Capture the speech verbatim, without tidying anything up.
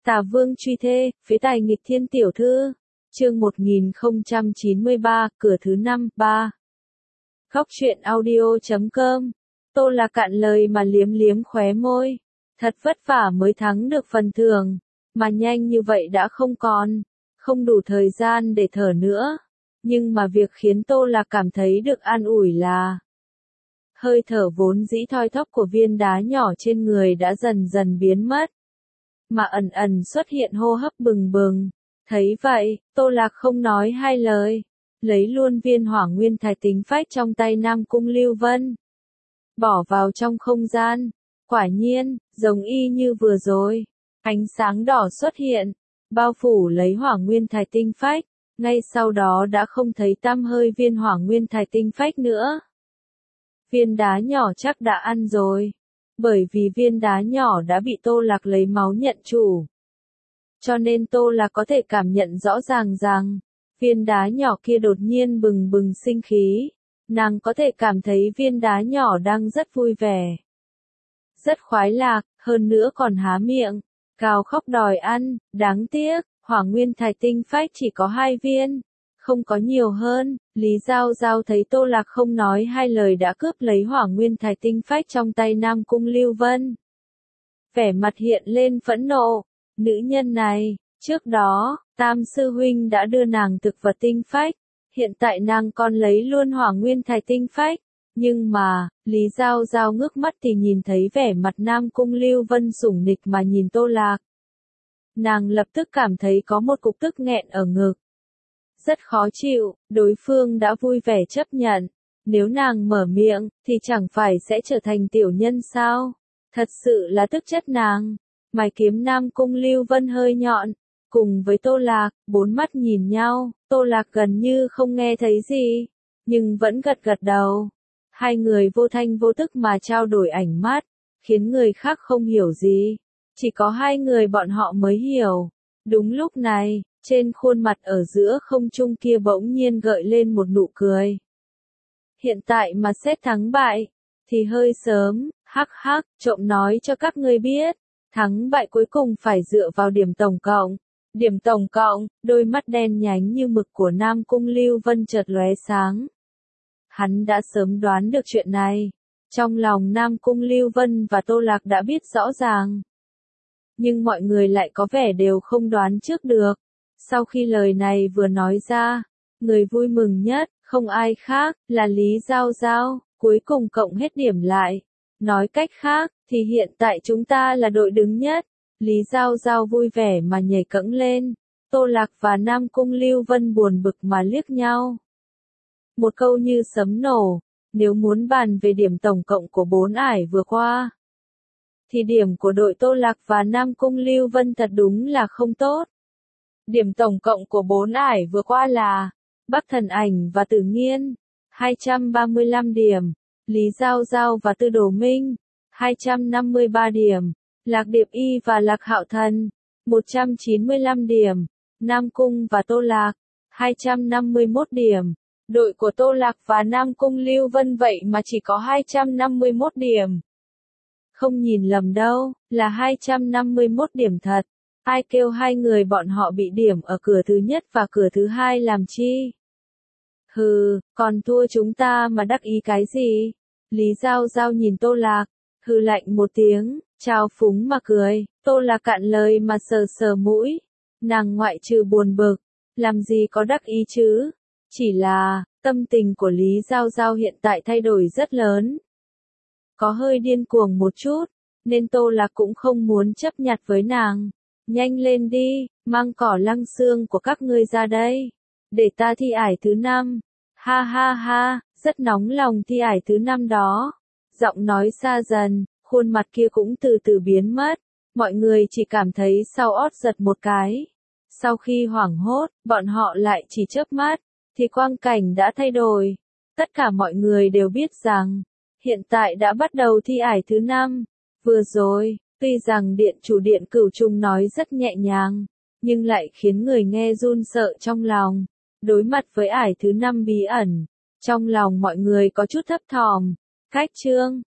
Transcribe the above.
Tà Vương truy thê, phế tài nghịch thiên tiểu thư. Chương một nghìn không trăm chín mươi ba, cửa thứ năm, ba. Góc truyện audio chấm com. Tô Lạc cạn lời mà liếm liếm khóe môi. Thật vất vả mới thắng được phần thưởng, mà nhanh như vậy đã không còn, không đủ thời gian để thở nữa. Nhưng mà việc khiến Tô Lạc cảm thấy được an ủi là hơi thở vốn dĩ thoi thóp của viên đá nhỏ trên người đã dần dần biến mất, mà ẩn ẩn xuất hiện hô hấp bừng bừng. Thấy vậy, Tô Lạc không nói hai lời, lấy luôn viên hỏa nguyên thạch tính phách trong tay Nam Cung Lưu Vân, bỏ vào trong không gian. Quả nhiên, giống y như vừa rồi, ánh sáng đỏ xuất hiện, bao phủ lấy hỏa nguyên thạch tinh phách, ngay sau đó đã không thấy tăm hơi viên hỏa nguyên thạch tinh phách nữa. Viên đá nhỏ chắc đã ăn rồi, bởi vì viên đá nhỏ đã bị Tô Lạc lấy máu nhận chủ. Cho nên Tô Lạc có thể cảm nhận rõ ràng rằng, viên đá nhỏ kia đột nhiên bừng bừng sinh khí, nàng có thể cảm thấy viên đá nhỏ đang rất vui vẻ, rất khoái lạc, hơn nữa còn há miệng, gào khóc đòi ăn. Đáng tiếc, hỏa nguyên thạch tinh phách chỉ có hai viên, không có nhiều hơn. Lý Giao Giao thấy Tô Lạc không nói hai lời đã cướp lấy hỏa nguyên thạch tinh phách trong tay Nam Cung Lưu Vân, vẻ mặt hiện lên phẫn nộ. Nữ nhân này, trước đó, Tam Sư Huynh đã đưa nàng thực vật tinh phách, hiện tại nàng còn lấy luôn hỏa nguyên thạch tinh phách. Nhưng mà, Lý Giao Giao ngước mắt thì nhìn thấy vẻ mặt Nam Cung Lưu Vân sủng nịch mà nhìn Tô Lạc. Nàng lập tức cảm thấy có một cục tức nghẹn ở ngực. Rất khó chịu, đối phương đã vui vẻ chấp nhận. Nếu nàng mở miệng, thì chẳng phải sẽ trở thành tiểu nhân sao? Thật sự là tức chết nàng. Mày kiếm Nam Cung Lưu Vân hơi nhọn, cùng với Tô Lạc, bốn mắt nhìn nhau. Tô Lạc gần như không nghe thấy gì, nhưng vẫn gật gật đầu. Hai người vô thanh vô tức mà trao đổi ảnh mắt, khiến người khác không hiểu gì. Chỉ có hai người bọn họ mới hiểu. Đúng lúc này, trên khuôn mặt ở giữa không trung kia bỗng nhiên gợi lên một nụ cười. Hiện tại mà xét thắng bại, thì hơi sớm. Hắc hắc, trộm nói cho các ngươi biết, thắng bại cuối cùng phải dựa vào điểm tổng cộng. Điểm tổng cộng. Đôi mắt đen nhánh như mực của Nam Cung Lưu Vân chợt lóe sáng. Hắn đã sớm đoán được chuyện này. Trong lòng Nam Cung Lưu Vân và Tô Lạc đã biết rõ ràng. Nhưng mọi người lại có vẻ đều không đoán trước được. Sau khi lời này vừa nói ra, người vui mừng nhất, không ai khác, là Lý Giao Giao, cuối cùng cộng hết điểm lại. Nói cách khác, thì hiện tại chúng ta là đội đứng nhất. Lý Giao Giao vui vẻ mà nhảy cẫng lên. Tô Lạc và Nam Cung Lưu Vân buồn bực mà liếc nhau. Một câu như sấm nổ, nếu muốn bàn về điểm tổng cộng của bốn ải vừa qua, thì điểm của đội Tô Lạc và Nam Cung Lưu Vân thật đúng là không tốt. Điểm tổng cộng của bốn ải vừa qua là Bắc Thần Ảnh và Tử Nghiên, hai trăm ba mươi lăm điểm, Lý Giao Giao và Tư Đồ Minh, hai trăm năm mươi ba điểm, Lạc Điệp Y và Lạc Hạo Thần, một trăm chín mươi lăm điểm, Nam Cung và Tô Lạc, hai trăm năm mươi mốt điểm. Đội của Tô Lạc và Nam Cung Lưu Vân vậy mà chỉ có hai trăm năm mươi mốt điểm. Không nhìn lầm đâu, là hai trăm năm mươi mốt điểm thật. Ai kêu hai người bọn họ bị điểm ở cửa thứ nhất và cửa thứ hai làm chi? Hừ, còn thua chúng ta mà đắc ý cái gì? Lý Giao Giao nhìn Tô Lạc, hừ lạnh một tiếng, trào phúng mà cười. Tô Lạc cạn lời mà sờ sờ mũi. Nàng ngoại trừ buồn bực, làm gì có đắc ý chứ? Chỉ là, tâm tình của Lý Giao Giao hiện tại thay đổi rất lớn. Có hơi điên cuồng một chút, nên Tô Lạc cũng không muốn chấp nhặt với nàng. Nhanh lên đi, mang cỏ lăng xương của các ngươi ra đây. Để ta thi ải thứ năm. Ha ha ha, rất nóng lòng thi ải thứ năm đó. Giọng nói xa dần, khuôn mặt kia cũng từ từ biến mất. Mọi người chỉ cảm thấy sau ót giật một cái. Sau khi hoảng hốt, bọn họ lại chỉ chớp mắt, thì quang cảnh đã thay đổi. Tất cả mọi người đều biết rằng, hiện tại đã bắt đầu thi ải thứ năm. Vừa rồi, tuy rằng điện chủ điện Cửu Trùng nói rất nhẹ nhàng, nhưng lại khiến người nghe run sợ trong lòng. Đối mặt với ải thứ năm bí ẩn, trong lòng mọi người có chút thấp thỏm. Cách chương